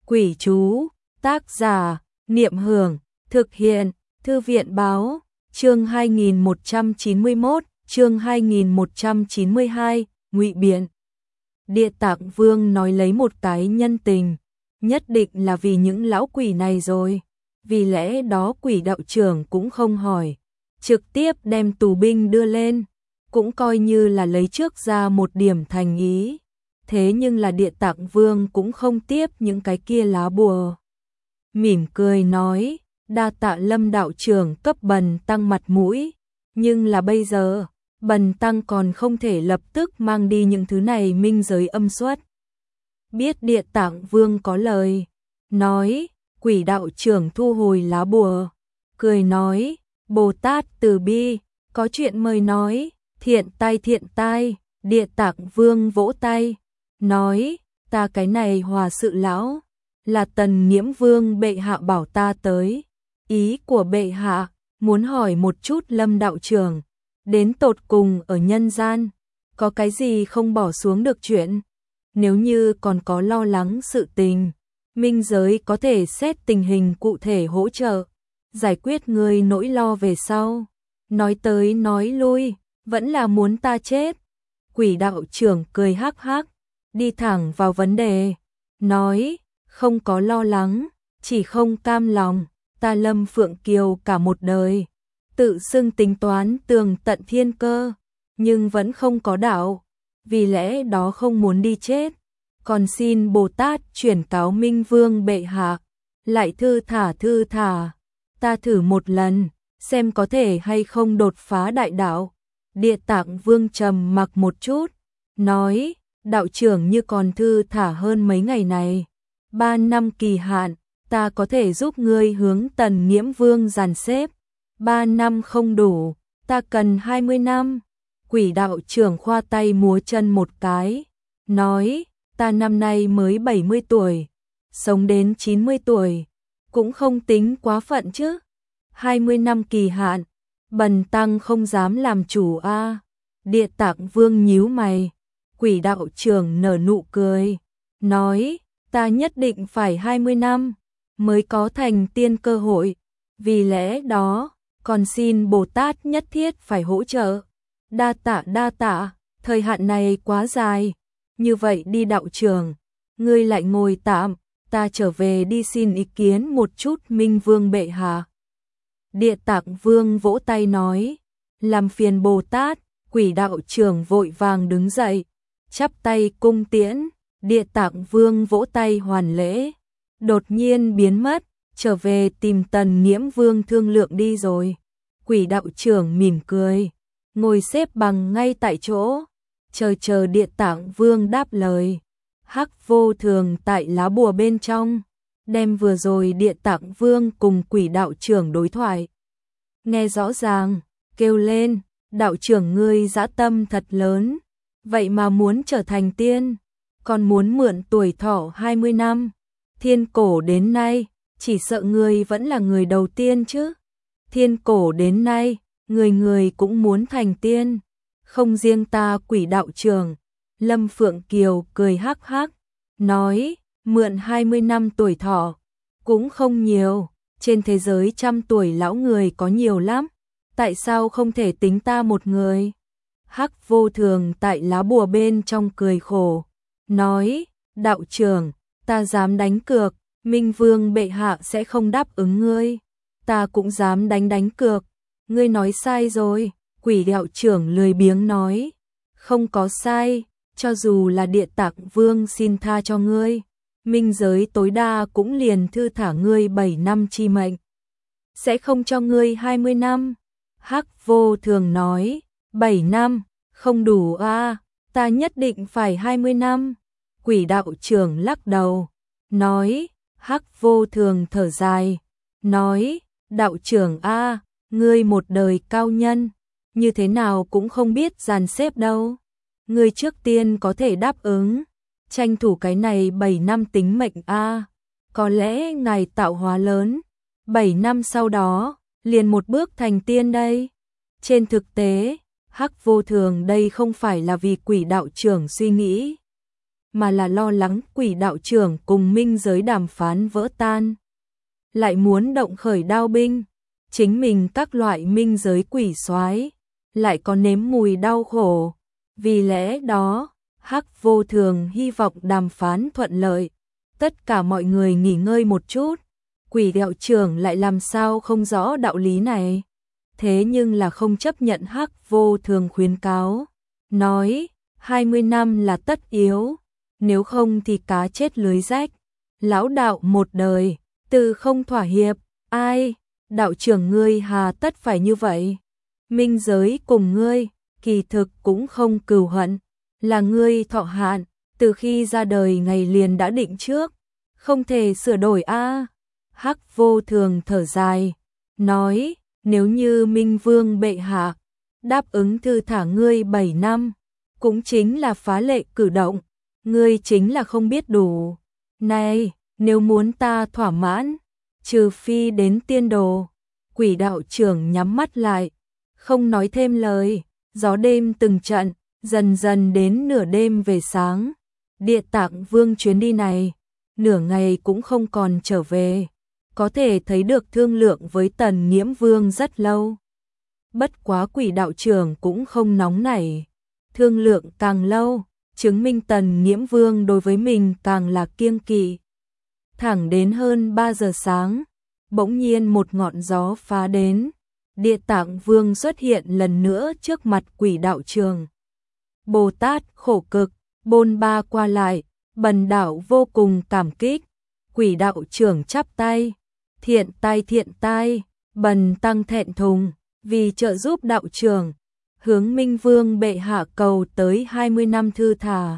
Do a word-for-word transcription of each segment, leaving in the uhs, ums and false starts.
Quỷ chú, tác giả, Niệm Hưởng, thực hiện, Thư viện báo, chương hai nghìn một trăm chín mươi mốt, chương hai nghìn một trăm chín mươi hai, ngụy biện. Địa Tạng Vương nói lấy một cái nhân tình, nhất định là vì những lão quỷ này rồi, vì lẽ đó quỷ đạo trưởng cũng không hỏi, trực tiếp đem tù binh đưa lên, cũng coi như là lấy trước ra một điểm thành ý. Thế nhưng là Địa Tạng Vương cũng không tiếp những cái kia lá bùa. Mỉm cười nói, đa tạ Lâm đạo trưởng cấp Bần tăng mặt mũi, nhưng là bây giờ, Bần tăng còn không thể lập tức mang đi những thứ này minh giới âm xuất. Biết Địa Tạng Vương có lời, nói, quỷ đạo trưởng thu hồi lá bùa, cười nói, Bồ Tát từ bi, có chuyện mời nói, thiện tai thiện tai. Địa Tạng Vương vỗ tay, nói, ta cái này hòa sự lão, là Tần Nghiễm Vương bệ hạ bảo ta tới, ý của bệ hạ, muốn hỏi một chút Lâm đạo trưởng, đến tột cùng ở nhân gian, có cái gì không bỏ xuống được chuyện, nếu như còn có lo lắng sự tình, minh giới có thể xét tình hình cụ thể hỗ trợ, giải quyết người nỗi lo về sau, nói tới nói lui, vẫn là muốn ta chết. Quỷ đạo trưởng cười hắc hắc, đi thẳng vào vấn đề, nói, không có lo lắng, chỉ không cam lòng, ta Lâm Phượng Kiều cả một đời, tự xưng tính toán tường tận thiên cơ, nhưng vẫn không có đạo, vì lẽ đó không muốn đi chết, còn xin Bồ Tát chuyển cáo Minh Vương bệ hạ, lại thư thả thư thả, ta thử một lần, xem có thể hay không đột phá đại đạo. Địa Tạng Vương trầm mặc một chút, nói, đạo trưởng như còn thư thả hơn mấy ngày này, ba năm kỳ hạn, ta có thể giúp ngươi hướng Tần Nghiễm Vương dàn xếp, ba năm không đủ, ta cần hai mươi năm. Quỷ đạo trưởng khoa tay múa chân một cái, nói, ta năm nay mới bảy mươi tuổi, sống đến chín mươi tuổi, cũng không tính quá phận chứ, hai mươi năm kỳ hạn. Bần tăng không dám làm chủ a. À. Địa Tạng Vương nhíu mày, quỷ đạo trưởng nở nụ cười, nói, ta nhất định phải hai mươi năm, mới có thành tiên cơ hội, vì lẽ đó, còn xin Bồ Tát nhất thiết phải hỗ trợ, đa tạ đa tạ, thời hạn này quá dài, như vậy đi đạo trưởng, ngươi lại ngồi tạm, ta trở về đi xin ý kiến một chút Minh Vương bệ hạ. Địa Tạng Vương vỗ tay nói, làm phiền Bồ Tát. Quỷ đạo trưởng vội vàng đứng dậy, chắp tay cung tiễn. Địa Tạng Vương vỗ tay hoàn lễ, đột nhiên biến mất, trở về tìm Tần Nghiễm Vương thương lượng đi rồi. Quỷ đạo trưởng mỉm cười, ngồi xếp bằng ngay tại chỗ, chờ chờ Địa Tạng Vương đáp lời. Hắc Vô Thường tại lá bùa bên trong, đem vừa rồi Địa Tạng Vương cùng quỷ đạo trưởng đối thoại nghe rõ ràng, kêu lên, đạo trưởng ngươi dã tâm thật lớn, vậy mà muốn trở thành tiên, còn muốn mượn tuổi thọ hai mươi năm, thiên cổ đến nay, chỉ sợ ngươi vẫn là người đầu tiên chứ, thiên cổ đến nay, người người cũng muốn thành tiên, không riêng ta quỷ đạo trưởng. Lâm Phượng Kiều cười hắc hắc, nói, mượn hai mươi năm tuổi thọ, cũng không nhiều, trên thế giới trăm tuổi lão người có nhiều lắm, tại sao không thể tính ta một người? Hắc Vô Thường tại lá bùa bên trong cười khổ, nói, đạo trưởng, ta dám đánh cược, Minh Vương bệ hạ sẽ không đáp ứng ngươi, ta cũng dám đánh đánh cược, ngươi nói sai rồi. Quỷ đạo trưởng lười biếng nói, không có sai, cho dù là Địa Tạng Vương xin tha cho ngươi, minh giới tối đa cũng liền thư thả ngươi bảy năm chi mệnh, sẽ không cho ngươi hai mươi năm. Hắc Vô Thường nói, bảy năm, không đủ a, à, ta nhất định phải hai mươi năm. Quỷ đạo trưởng lắc đầu, nói, Hắc Vô Thường thở dài, nói, đạo trưởng a, à, ngươi một đời cao nhân, như thế nào cũng không biết dàn xếp đâu, ngươi trước tiên có thể đáp ứng, tranh thủ cái này bảy năm tính mệnh a, à, có lẽ ngài tạo hóa lớn, bảy năm sau đó, liền một bước thành tiên đây. Trên thực tế, Hắc Vô Thường đây không phải là vì quỷ đạo trưởng suy nghĩ, mà là lo lắng quỷ đạo trưởng cùng minh giới đàm phán vỡ tan. Lại muốn động khởi đao binh, chính mình các loại minh giới quỷ soái lại có nếm mùi đau khổ. Vì lẽ đó, Hắc Vô Thường hy vọng đàm phán thuận lợi, tất cả mọi người nghỉ ngơi một chút. Quỷ đạo trưởng lại làm sao không rõ đạo lý này, thế nhưng là không chấp nhận Hắc Vô Thường khuyến cáo, nói hai mươi năm là tất yếu, nếu không thì cá chết lưới rách. Lão đạo một đời, từ không thỏa hiệp, ai, đạo trưởng ngươi hà tất phải như vậy. Minh giới cùng ngươi, kỳ thực cũng không cừu hận, là ngươi thọ hạn, từ khi ra đời ngày liền đã định trước, không thể sửa đổi a. Hắc Vô Thường thở dài, nói, nếu như Minh Vương bệ hạ đáp ứng thư thả ngươi bảy năm, cũng chính là phá lệ cử động, ngươi chính là không biết đủ. Này, nếu muốn ta thỏa mãn, trừ phi đến tiên đồ. Quỷ đạo trưởng nhắm mắt lại, không nói thêm lời. Gió đêm từng trận, dần dần đến nửa đêm về sáng. Địa Tạng Vương chuyến đi này, nửa ngày cũng không còn trở về. Có thể thấy được thương lượng với Tần Nghiễm Vương rất lâu. Bất quá quỷ đạo trưởng cũng không nóng nảy. Thương lượng càng lâu, chứng minh Tần Nghiễm Vương đối với mình càng là kiêng kỵ. Thẳng đến hơn ba giờ sáng, bỗng nhiên một ngọn gió phá đến. Địa Tạng Vương xuất hiện lần nữa trước mặt quỷ đạo trưởng. Bồ Tát khổ cực, bôn ba qua lại, bần đạo vô cùng cảm kích. Quỷ đạo trưởng chắp tay, thiện tai thiện tai, bần tăng thẹn thùng, vì trợ giúp đạo trưởng, hướng Minh Vương bệ hạ cầu tới hai mươi năm thư thả.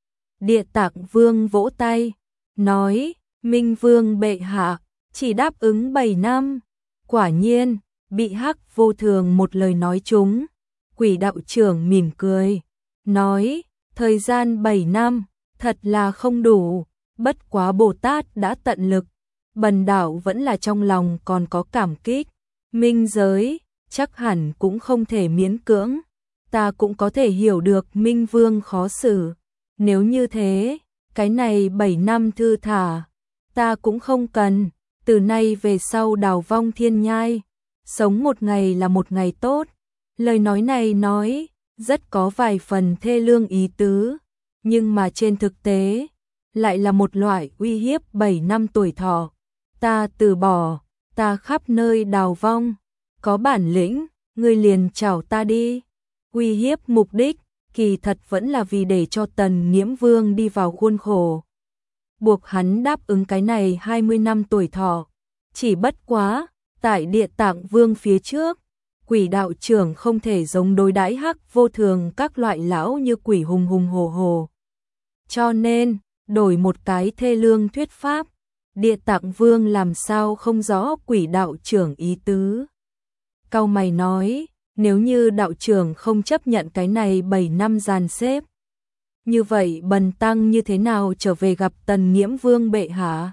Địa Tạng Vương vỗ tay, nói, Minh Vương bệ hạ, chỉ đáp ứng bảy năm. Quả nhiên, bị Hắc Vô Thường một lời nói trúng. Quỷ đạo trưởng mỉm cười, nói, thời gian bảy năm, thật là không đủ, bất quá Bồ Tát đã tận lực, bần đạo vẫn là trong lòng còn có cảm kích. Minh giới, chắc hẳn cũng không thể miễn cưỡng, ta cũng có thể hiểu được Minh Vương khó xử. Nếu như thế, cái này bảy năm thư thả, ta cũng không cần, từ nay về sau đào vong thiên nhai, sống một ngày là một ngày tốt. Lời nói này nói, rất có vài phần thê lương ý tứ, nhưng mà trên thực tế, lại là một loại uy hiếp bảy năm tuổi thọ. Ta từ bỏ, ta khắp nơi đào vong, có bản lĩnh, ngươi liền chào ta đi. Uy hiếp mục đích, kỳ thật vẫn là vì để cho Tần Nghiễm Vương đi vào khuôn khổ. Buộc hắn đáp ứng cái này hai mươi năm tuổi thọ. Chỉ bất quá, tại Địa Tạng Vương phía trước, quỷ đạo trưởng không thể giống đối đãi Hắc Vô Thường các loại lão như quỷ hùng hùng hồ hồ. Cho nên, đổi một cái thê lương thuyết pháp, Địa Tạng Vương làm sao không rõ quỷ đạo trưởng ý tứ. Cau mày nói, nếu như đạo trưởng không chấp nhận cái này bảy năm dàn xếp, như vậy bần tăng như thế nào trở về gặp Tần Nghiễm Vương bệ hạ?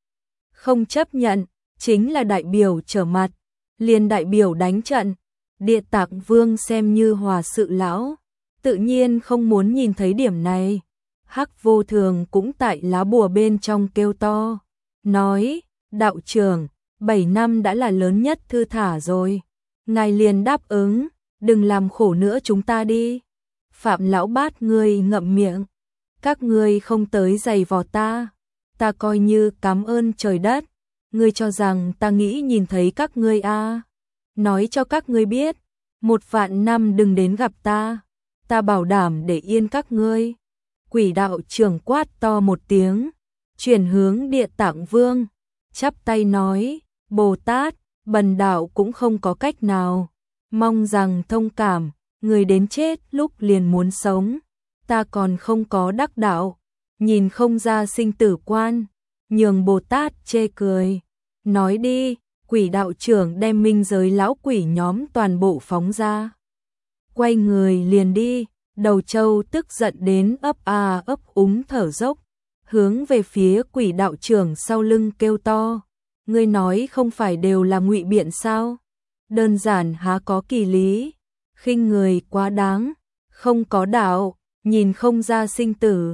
Không chấp nhận, chính là đại biểu trở mặt, liền đại biểu đánh trận. Địa Tạng Vương xem như hòa sự lão, tự nhiên không muốn nhìn thấy điểm này. Hắc Vô Thường cũng tại lá bùa bên trong kêu to, nói, đạo trưởng, bảy năm đã là lớn nhất thư thả rồi, ngài liền đáp ứng, đừng làm khổ nữa chúng ta đi. Phạm lão bát ngươi ngậm miệng, các ngươi không tới giày vò ta, ta coi như cảm ơn trời đất. Ngươi cho rằng ta nghĩ nhìn thấy các ngươi à? Nói cho các ngươi biết, một vạn năm đừng đến gặp ta, ta bảo đảm để yên các ngươi. Quỷ đạo trưởng quát to một tiếng, chuyển hướng Địa Tạng Vương, chắp tay nói, Bồ Tát, bần đạo cũng không có cách nào, mong rằng thông cảm, người đến chết lúc liền muốn sống, ta còn không có đắc đạo, nhìn không ra sinh tử quan, nhường Bồ Tát chê cười. Nói đi, quỷ đạo trưởng đem minh giới lão quỷ nhóm toàn bộ phóng ra. Quay người liền đi, Đầu Châu tức giận đến ấp a ấp úng thở dốc, hướng về phía quỷ đạo trưởng sau lưng kêu to. Ngươi nói không phải đều là ngụy biện sao? Đơn giản há có kỳ lý, khinh người quá đáng, không có đạo, nhìn không ra sinh tử.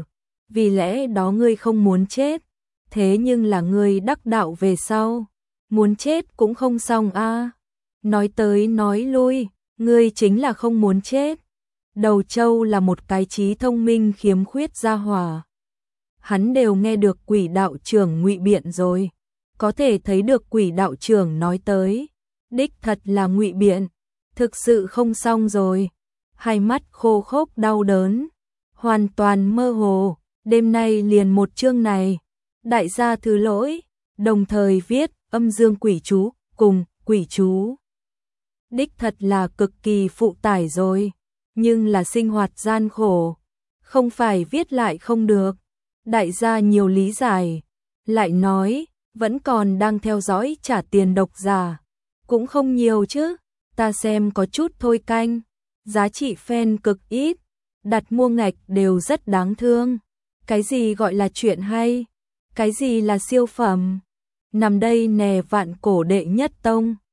vì lẽ đó ngươi không muốn chết, thế nhưng là ngươi đắc đạo về sau, muốn chết cũng không xong a. Nói tới nói lui, ngươi chính là không muốn chết. Đầu Châu là một cái trí thông minh khiếm khuyết gia hỏa. Hắn đều nghe được Quỷ đạo trưởng ngụy biện rồi, có thể thấy được Quỷ đạo trưởng nói tới, đích thật là ngụy biện, thực sự không xong rồi. Hai mắt khô khốc đau đớn, hoàn toàn mơ hồ, đêm nay liền một chương này. Đại gia thứ lỗi, đồng thời viết âm dương quỷ chú cùng quỷ chú. Đích thật là cực kỳ phụ tải rồi, nhưng là sinh hoạt gian khổ, không phải viết lại không được. Đại gia nhiều lý giải, lại nói, vẫn còn đang theo dõi trả tiền độc giả, cũng không nhiều chứ, ta xem có chút thôi canh, giá trị fan cực ít, đặt mua ngạch đều rất đáng thương. Cái gì gọi là chuyện hay, cái gì là siêu phẩm, nằm đây nè vạn cổ đệ nhất tông.